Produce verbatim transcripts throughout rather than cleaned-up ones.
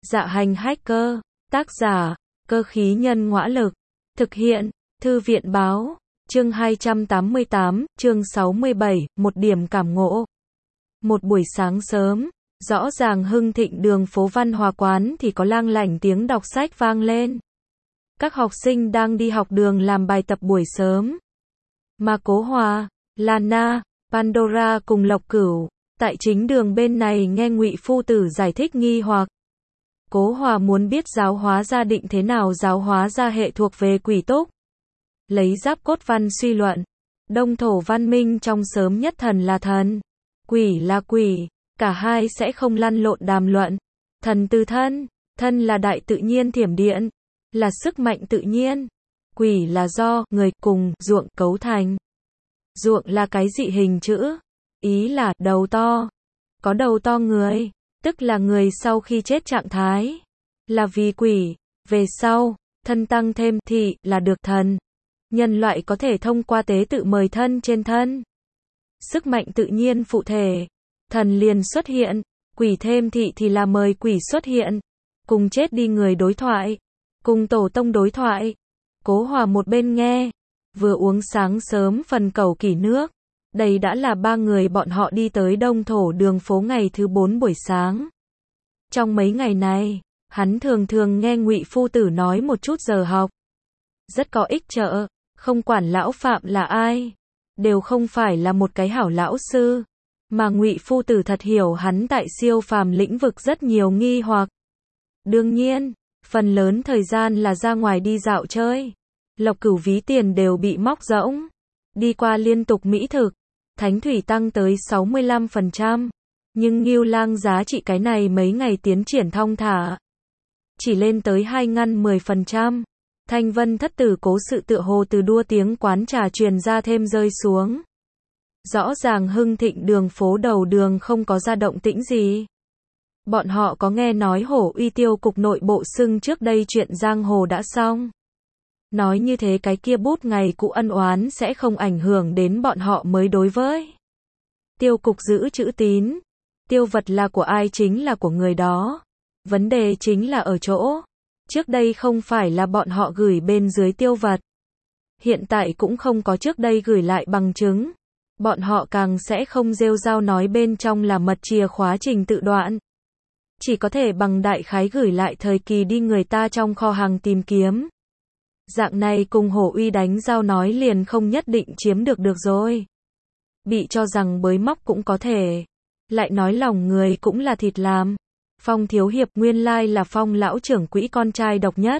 Dạ hành hacker, tác giả, cơ khí nhân ngõa lực, thực hiện, thư viện báo, chương hai trăm tám mươi tám, chương sáu mươi bảy, một điểm cảm ngộ. Một buổi sáng sớm, rõ ràng hưng thịnh đường phố văn hóa quán thì có lang lảnh tiếng đọc sách vang lên. Các học sinh đang đi học đường làm bài tập buổi sớm. Mà Cố Hòa, Lana, Pandora cùng Lộc Cửu, tại chính đường bên này nghe Ngụy Phu Tử giải thích nghi hoặc. Cố Hòa muốn biết giáo hóa gia định thế nào giáo hóa gia hệ thuộc về quỷ túc. Lấy giáp cốt văn suy luận. Đông thổ văn minh trong sớm nhất thần là thần, quỷ là quỷ, cả hai sẽ không lăn lộn đàm luận. Thần từ thân, thân là đại tự nhiên thiểm điện, là sức mạnh tự nhiên. Quỷ là do người cùng ruộng cấu thành. Ruộng là cái dị hình chữ, ý là đầu to. Có đầu to người, tức là người sau khi chết trạng thái, là vì quỷ, về sau, thân tăng thêm thị là được thần. Nhân loại có thể thông qua tế tự mời thân trên thân. Sức mạnh tự nhiên phụ thể, thần liền xuất hiện, quỷ thêm thị thì là mời quỷ xuất hiện. Cùng chết đi người đối thoại, cùng tổ tông đối thoại. Cố Hòa một bên nghe, vừa uống sáng sớm phần cầu kỷ nước. Đây đã là ba người bọn họ đi tới đông thổ đường phố ngày thứ bốn buổi sáng. Trong mấy ngày này, hắn thường thường nghe Ngụy Phu Tử nói một chút giờ học. Rất có ích trợ, không quản lão phạm là ai, đều không phải là một cái hảo lão sư, mà Ngụy Phu Tử thật hiểu hắn tại siêu phàm lĩnh vực rất nhiều nghi hoặc. Đương nhiên, phần lớn thời gian là ra ngoài đi dạo chơi. Lộc Cửu ví tiền đều bị móc rỗng. Đi qua liên tục mỹ thực, thánh thủy tăng tới sáu mươi lăm phần trăm, nhưng Ngưu Lang giá trị cái này mấy ngày tiến triển thong thả, chỉ lên tới hai ngăn mười phần trăm. Thanh Vân thất tử cố sự tựa hồ từ đua tiếng quán trà truyền ra thêm rơi xuống. Rõ ràng hưng thịnh đường phố đầu đường không có ra động tĩnh gì. Bọn họ có nghe nói Hổ Uy tiêu cục nội bộ xưng trước đây chuyện giang hồ đã xong. Nói như thế cái kia bút ngày cũ ân oán sẽ không ảnh hưởng đến bọn họ mới đối với. Tiêu cục giữ chữ tín. Tiêu vật là của ai chính là của người đó. Vấn đề chính là ở chỗ. Trước đây không phải là bọn họ gửi bên dưới tiêu vật. Hiện tại cũng không có trước đây gửi lại bằng chứng. Bọn họ càng sẽ không rêu rao nói bên trong là mật chìa khóa trình tự đoạn. Chỉ có thể bằng đại khái gửi lại thời kỳ đi người ta trong kho hàng tìm kiếm. Dạng này cùng Hổ Uy đánh giao nói liền không nhất định chiếm được được rồi. Bị cho rằng bới móc cũng có thể. Lại nói lòng người cũng là thịt làm. Phong thiếu hiệp nguyên lai là Phong lão trưởng quỹ con trai độc nhất.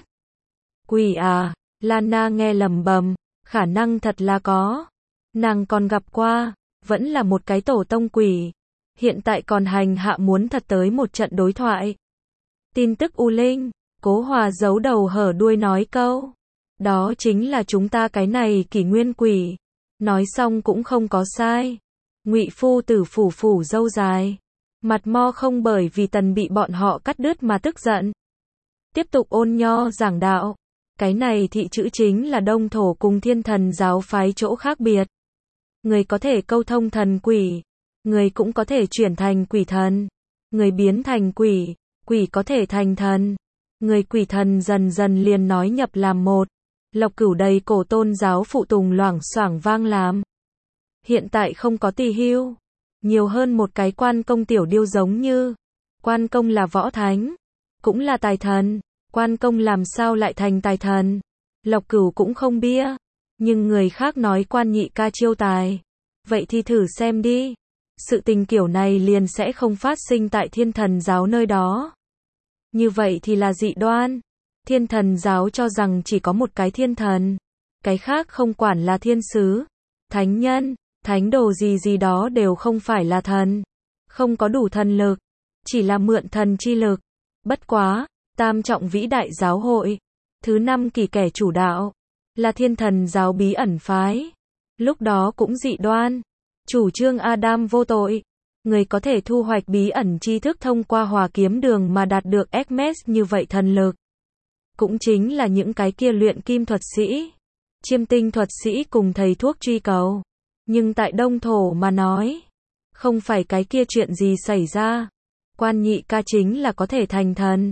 Quỷ à, Lana nghe lầm bầm, khả năng thật là có. Nàng còn gặp qua, vẫn là một cái tổ tông quỷ. Hiện tại còn hành hạ muốn thật tới một trận đối thoại. Tin tức U Linh, Cố Hòa giấu đầu hở đuôi nói câu. Đó chính là chúng ta cái này kỷ nguyên quỷ. Nói xong cũng không có sai. Ngụy Phu Tử phủ phủ râu dài. Mặt mo không bởi vì tần bị bọn họ cắt đứt mà tức giận. Tiếp tục ôn nho giảng đạo. Cái này thị chữ chính là đông thổ cùng thiên thần giáo phái chỗ khác biệt. Người có thể câu thông thần quỷ. Người cũng có thể chuyển thành quỷ thần. Người biến thành quỷ. Quỷ có thể thành thần. Người quỷ thần dần dần liền nói nhập làm một. Lộc Cửu đầy cổ tôn giáo phụ tùng loảng xoảng vang làm. Hiện tại không có tỳ hưu. Nhiều hơn một cái quan công tiểu điêu giống như. Quan công là võ thánh. Cũng là tài thần. Quan công làm sao lại thành tài thần. Lộc Cửu cũng không bia. Nhưng người khác nói quan nhị ca chiêu tài. Vậy thì thử xem đi. Sự tình kiểu này liền sẽ không phát sinh tại thiên thần giáo nơi đó. Như vậy thì là dị đoan. Thiên thần giáo cho rằng chỉ có một cái thiên thần. Cái khác không quản là thiên sứ, thánh nhân, thánh đồ gì gì đó đều không phải là thần. Không có đủ thần lực. Chỉ là mượn thần chi lực. Bất quá, tam trọng vĩ đại giáo hội. Thứ năm kỳ kẻ chủ đạo. Là thiên thần giáo bí ẩn phái. Lúc đó cũng dị đoan. Chủ trương Adam vô tội. Người có thể thu hoạch bí ẩn tri thức thông qua hòa kiếm đường mà đạt được Hermes như vậy thần lực. Cũng chính là những cái kia luyện kim thuật sĩ, chiêm tinh thuật sĩ cùng thầy thuốc truy cầu. Nhưng tại đông thổ mà nói, không phải cái kia chuyện gì xảy ra. Quan nhị ca chính là có thể thành thần.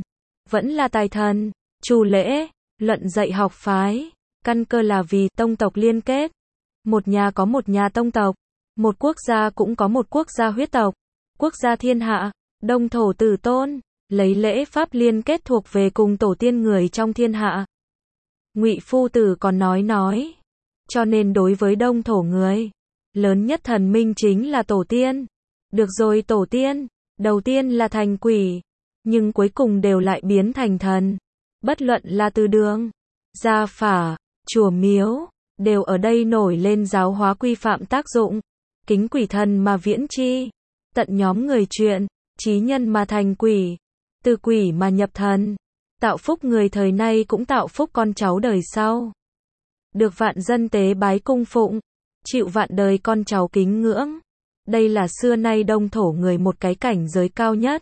vẫn là tài thần, chủ lễ, luận dạy học phái, căn cơ là vì tông tộc liên kết. Một nhà có một nhà tông tộc, một quốc gia cũng có một quốc gia huyết tộc, quốc gia thiên hạ, đông thổ tử tôn, lấy lễ pháp liên kết thuộc về cùng tổ tiên người trong thiên hạ. Ngụy Phu Tử còn nói nói, cho nên đối với đông thổ người, lớn nhất thần minh chính là tổ tiên. Được rồi, tổ tiên, đầu tiên là thành quỷ, nhưng cuối cùng đều lại biến thành thần. Bất luận là từ đường, gia phả, chùa miếu, đều ở đây nổi lên giáo hóa quy phạm tác dụng. Kính quỷ thần mà viễn chi, tận nhóm người chuyện, trí nhân mà thành quỷ, từ quỷ mà nhập thần. Tạo phúc người thời nay cũng tạo phúc con cháu đời sau. Được vạn dân tế bái cung phụng, chịu vạn đời con cháu kính ngưỡng. Đây là xưa nay đông thổ người một cái cảnh giới cao nhất.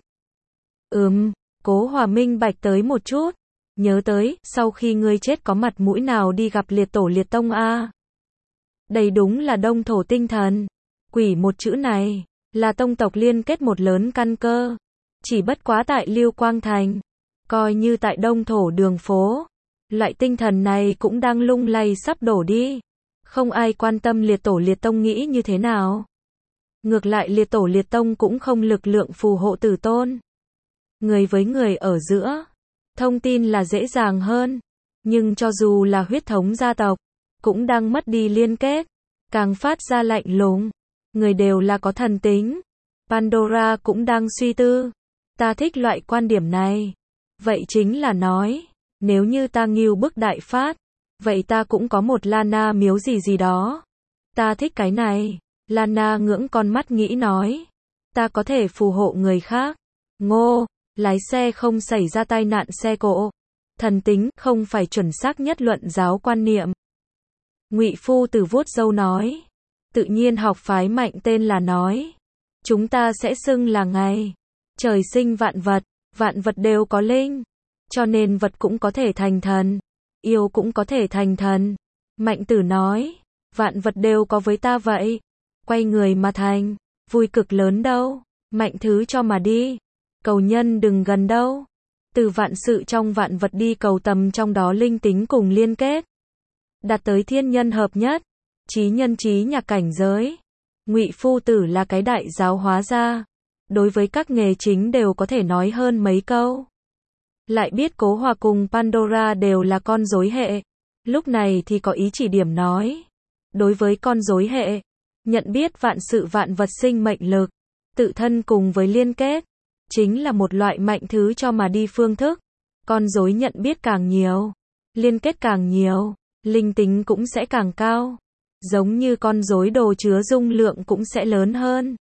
Ừm, Cố Hòa minh bạch tới một chút. Nhớ tới, sau khi ngươi chết có mặt mũi nào đi gặp liệt tổ liệt tông a? Đây đúng là đông thổ tinh thần. Quỷ một chữ này, là tông tộc liên kết một lớn căn cơ. Chỉ bất quá tại Lưu Quang Thành, coi như tại đông thổ đường phố, loại tinh thần này cũng đang lung lay sắp đổ đi. Không ai quan tâm liệt tổ liệt tông nghĩ như thế nào. Ngược lại liệt tổ liệt tông cũng không lực lượng phù hộ tử tôn. Người với người ở giữa, thông tin là dễ dàng hơn. Nhưng cho dù là huyết thống gia tộc, cũng đang mất đi liên kết, càng phát ra lạnh lùng. Người đều là có thần tính. Pandora cũng đang suy tư. Ta thích loại quan điểm này. Vậy chính là nói, nếu như ta ngưu bức đại phát, vậy ta cũng có một Lana miếu gì gì đó. Ta thích cái này. Lana ngưỡng con mắt nghĩ nói. Ta có thể phù hộ người khác. Ngô, lái xe không xảy ra tai nạn xe cộ. Thần tính không phải chuẩn xác nhất luận giáo quan niệm. Ngụy Phu Tử vuốt râu nói. Tự nhiên học phái mạnh tên là nói. Chúng ta sẽ xưng là ngày. Trời sinh vạn vật, vạn vật đều có linh. Cho nên vật cũng có thể thành thần. Yêu cũng có thể thành thần. Mạnh Tử nói. Vạn vật đều có với ta vậy. Quay người mà thành. Vui cực lớn đâu. Mạnh thứ cho mà đi. Cầu nhân đừng gần đâu. Từ vạn sự trong vạn vật đi cầu tầm trong đó linh tính cùng liên kết. Đạt tới thiên nhân hợp nhất. Trí nhân trí nhạc cảnh giới. Ngụy Phu Tử là cái đại giáo hóa gia. Đối với các nghề chính đều có thể nói hơn mấy câu. Lại biết Cố Hòa cùng Pandora đều là con rối hệ. Lúc này thì có ý chỉ điểm nói. Đối với con rối hệ, nhận biết vạn sự vạn vật sinh mệnh lực, tự thân cùng với liên kết, chính là một loại mạnh thứ cho mà đi phương thức. Con rối nhận biết càng nhiều, liên kết càng nhiều, linh tính cũng sẽ càng cao. Giống như con rối đồ chứa dung lượng cũng sẽ lớn hơn.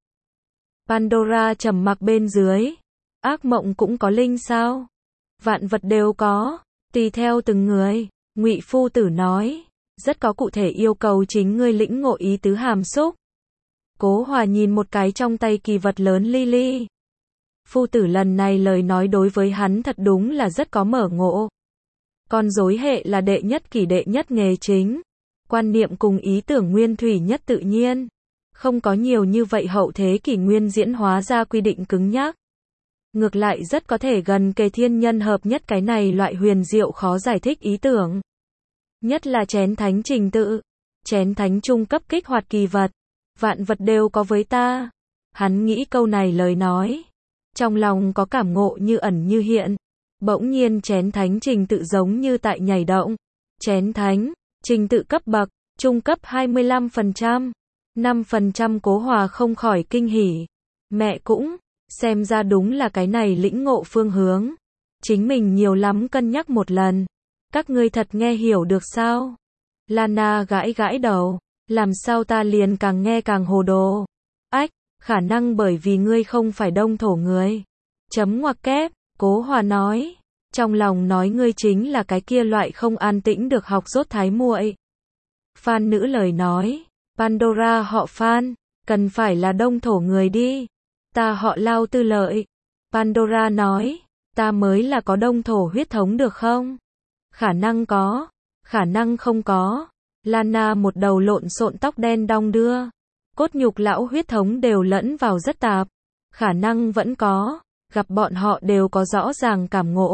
Pandora trầm mặc bên dưới. Ác mộng cũng có linh sao? Vạn vật đều có, tùy theo từng người. Ngụy Phu Tử nói, rất có cụ thể yêu cầu chính ngươi lĩnh ngộ ý tứ hàm xúc. Cố Hòa nhìn một cái trong tay kỳ vật lớn li li. Phu Tử lần này lời nói đối với hắn thật đúng là rất có mở ngộ. Con rối hệ là đệ nhất kỷ đệ nhất nghề chính. Quan niệm cùng ý tưởng nguyên thủy nhất tự nhiên. Không có nhiều như vậy hậu thế kỷ nguyên diễn hóa ra quy định cứng nhắc. Ngược lại rất có thể gần kề thiên nhân hợp nhất cái này loại huyền diệu khó giải thích ý tưởng. Nhất là chén thánh trình tự. Chén thánh trung cấp kích hoạt kỳ vật. Vạn vật đều có với ta. Hắn nghĩ câu này lời nói. Trong lòng có cảm ngộ như ẩn như hiện. Bỗng nhiên chén thánh trình tự giống như tại nhảy động. Chén thánh, trình tự cấp bậc, trung cấp hai mươi lăm phần trăm. năm phần trăm Cố Hòa không khỏi kinh hỉ. Mẹ cũng, xem ra đúng là cái này lĩnh ngộ phương hướng. Chính mình nhiều lắm cân nhắc một lần. Các ngươi thật nghe hiểu được sao? Lana gãi gãi đầu. Làm sao ta liền càng nghe càng hồ đồ? Ách, khả năng bởi vì ngươi không phải đông thổ người. Chấm ngoặc kép, Cố Hòa nói. Trong lòng nói ngươi chính là cái kia loại không an tĩnh được học dốt thái muội. Phan nữ lời nói. Pandora họ Phan, cần phải là đông thổ người đi. Ta họ Lao Tư Lợi. Pandora nói, ta mới là có đông thổ huyết thống được không? Khả năng có, khả năng không có. Lana một đầu lộn xộn tóc đen đong đưa. Cốt nhục lão huyết thống đều lẫn vào rất tạp. Khả năng vẫn có, gặp bọn họ đều có rõ ràng cảm ngộ.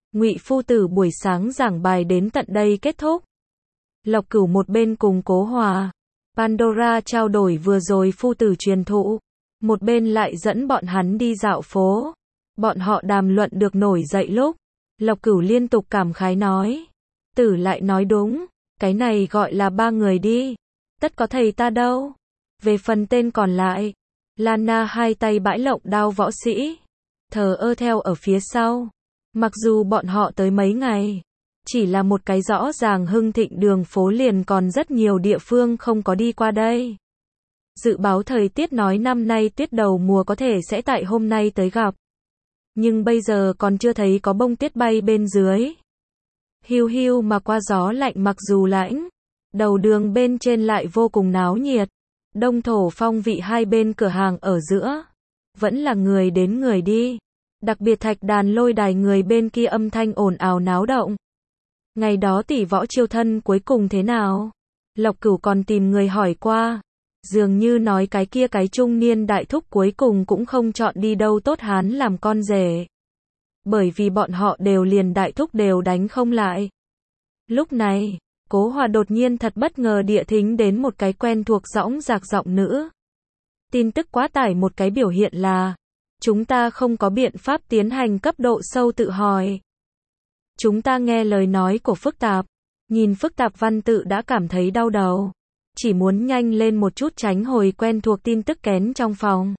Ngụy phu tử buổi sáng giảng bài đến tận đây kết thúc. Lộc Cửu một bên cùng Cố Hòa, Pandora trao đổi vừa rồi phu tử truyền thụ, một bên lại dẫn bọn hắn đi dạo phố. Bọn họ đàm luận được nổi dậy lúc, Lộc Cửu liên tục cảm khái nói, tử lại nói đúng, cái này gọi là ba người đi, tất có thầy ta đâu. Về phần tên còn lại, Lana hai tay bãi lộng đao võ sĩ, thờ ơ theo ở phía sau. Mặc dù bọn họ tới mấy ngày, chỉ là một cái rõ ràng hưng thịnh đường phố liền còn rất nhiều địa phương không có đi qua đây. Dự báo thời tiết nói năm nay tuyết đầu mùa có thể sẽ tại hôm nay tới gặp. Nhưng bây giờ còn chưa thấy có bông tuyết bay bên dưới. Hiu hiu mà qua gió lạnh mặc dù lạnh, đầu đường bên trên lại vô cùng náo nhiệt. Đông thổ phong vị hai bên cửa hàng ở giữa, vẫn là người đến người đi. Đặc biệt thạch đàn lôi đài người bên kia âm thanh ồn ào náo động. Ngày đó tỷ võ chiêu thân cuối cùng thế nào? Lộc Cửu còn tìm người hỏi qua. Dường như nói cái kia cái trung niên đại thúc cuối cùng cũng không chọn đi đâu tốt hán làm con rể. Bởi vì bọn họ đều liền đại thúc đều đánh không lại. Lúc này, Cố Hòa đột nhiên thật bất ngờ địa thính đến một cái quen thuộc dõng dạc giọng nữ. Tin tức quá tải một cái biểu hiện là, chúng ta không có biện pháp tiến hành cấp độ sâu tự hỏi. Chúng ta nghe lời nói của phức tạp, nhìn phức tạp văn tự đã cảm thấy đau đầu. Chỉ muốn nhanh lên một chút tránh hồi quen thuộc tin tức kén trong phòng.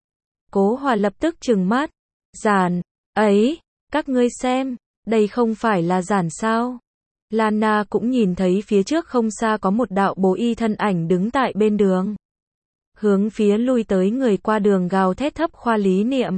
Cố Hòa lập tức trừng mắt. Giản, ấy, các ngươi xem, đây không phải là giản sao? Lana cũng nhìn thấy phía trước không xa có một đạo bố y thân ảnh đứng tại bên đường. Hướng phía lui tới người qua đường gào thét thấp khoa lý niệm.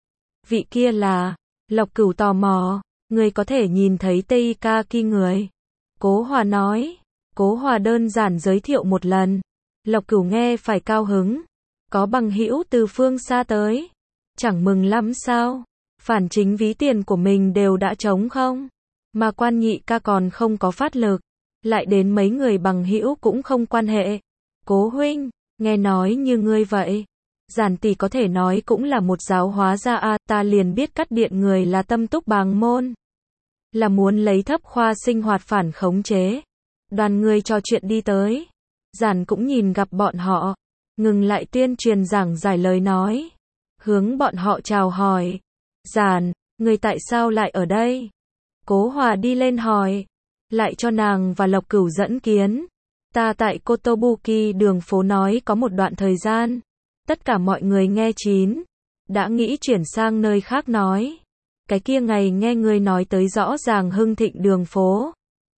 Vị kia là, Lộc Cửu tò mò, người có thể nhìn thấy Teikaki người. Cố Hòa nói. Cố Hòa đơn giản giới thiệu một lần. Lộc Cửu nghe phải cao hứng. Có bằng hữu từ phương xa tới. Chẳng mừng lắm sao? Phản chính ví tiền của mình đều đã trống không? Mà quan nhị ca còn không có phát lực. Lại đến mấy người bằng hữu cũng không quan hệ. Cố huynh, nghe nói như ngươi vậy. Giản tỷ có thể nói cũng là một giáo hóa gia a, ta liền biết cắt điện người là tâm túc bàng môn. Là muốn lấy thấp khoa sinh hoạt phản khống chế. Đoàn người trò chuyện đi tới. Giản cũng nhìn gặp bọn họ. Ngừng lại tuyên truyền giảng giải lời nói. Hướng bọn họ chào hỏi. Giản, người tại sao lại ở đây? Cố Hòa đi lên hỏi. Lại cho nàng và Lộc Cửu dẫn kiến. Ta tại Kotobuki đường phố nói có một đoạn thời gian. Tất cả mọi người nghe chín. Đã nghĩ chuyển sang nơi khác nói. Cái kia ngày nghe người nói tới rõ ràng hưng thịnh đường phố.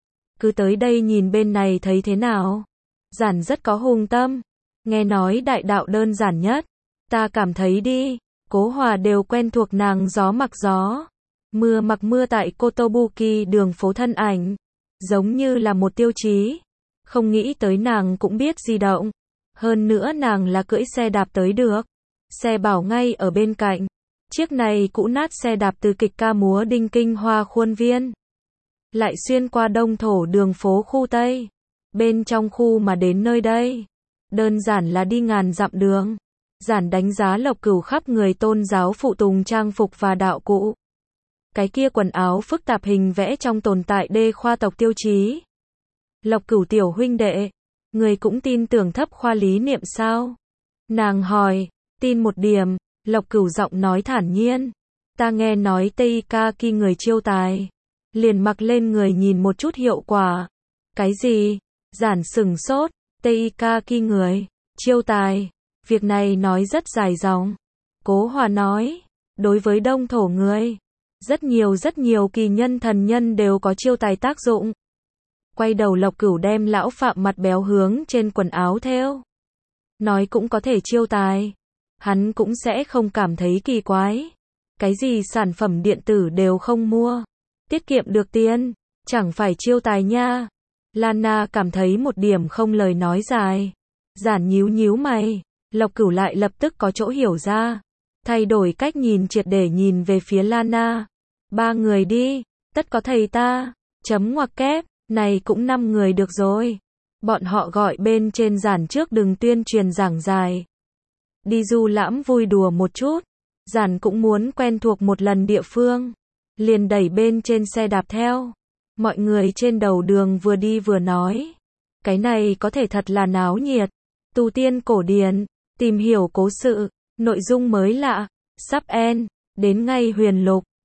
Cứ tới đây nhìn bên này thấy thế nào? Giản rất có hùng tâm. Nghe nói đại đạo đơn giản nhất. Ta cảm thấy đi. Cố Hòa đều quen thuộc nàng gió mặc gió. Mưa mặc mưa tại Kotobuki đường phố thân ảnh. Giống như là một tiêu chí. Không nghĩ tới nàng cũng biết di động. Hơn nữa nàng là cưỡi xe đạp tới được. Xe bảo ngay ở bên cạnh. Chiếc này cũ nát xe đạp từ kịch ca múa Đinh Kinh Hoa khuôn viên. Lại xuyên qua đông thổ đường phố khu Tây. Bên trong khu mà đến nơi đây. Đơn giản là đi ngàn dặm đường. Giản đánh giá Lộc Cửu khắp người tôn giáo phụ tùng trang phục và đạo cụ. Cái kia quần áo phức tạp hình vẽ trong tồn tại đê khoa tộc tiêu chí. Lộc Cửu tiểu huynh đệ. Người cũng tin tưởng thấp khoa lý niệm sao? Nàng hỏi. Tin một điểm. Lộc Cửu giọng nói thản nhiên. Ta nghe nói Teikaki người chiêu tài. Liền mặc lên người nhìn một chút hiệu quả. Cái gì? Giản sừng sốt. Teikaki người chiêu tài. Việc này nói rất dài dòng. Cố Hòa nói. Đối với đông thổ người. Rất nhiều rất nhiều kỳ nhân thần nhân đều có chiêu tài tác dụng. Quay đầu Lộc Cửu đem lão phạm mặt béo hướng trên quần áo theo. Nói cũng có thể chiêu tài. Hắn cũng sẽ không cảm thấy kỳ quái. Cái gì sản phẩm điện tử đều không mua. Tiết kiệm được tiền. Chẳng phải chiêu tài nha. Lana cảm thấy một điểm không lời nói dài. Giản nhíu nhíu mày. Lộc Cửu lại lập tức có chỗ hiểu ra. Thay đổi cách nhìn triệt để nhìn về phía Lana. Ba người đi. Tất có thầy ta. Chấm ngoặc kép. Này cũng năm người được rồi. Bọn họ gọi bên trên giản trước đừng tuyên truyền giảng dài. Đi du lãm vui đùa một chút. Giản cũng muốn quen thuộc một lần địa phương. liền đẩy bên trên xe đạp theo. Mọi người trên đầu đường vừa đi vừa nói. Cái này có thể thật là náo nhiệt. Tu tiên cổ điển, tìm hiểu cố sự, nội dung mới lạ, sắp end, đến ngay huyền lục.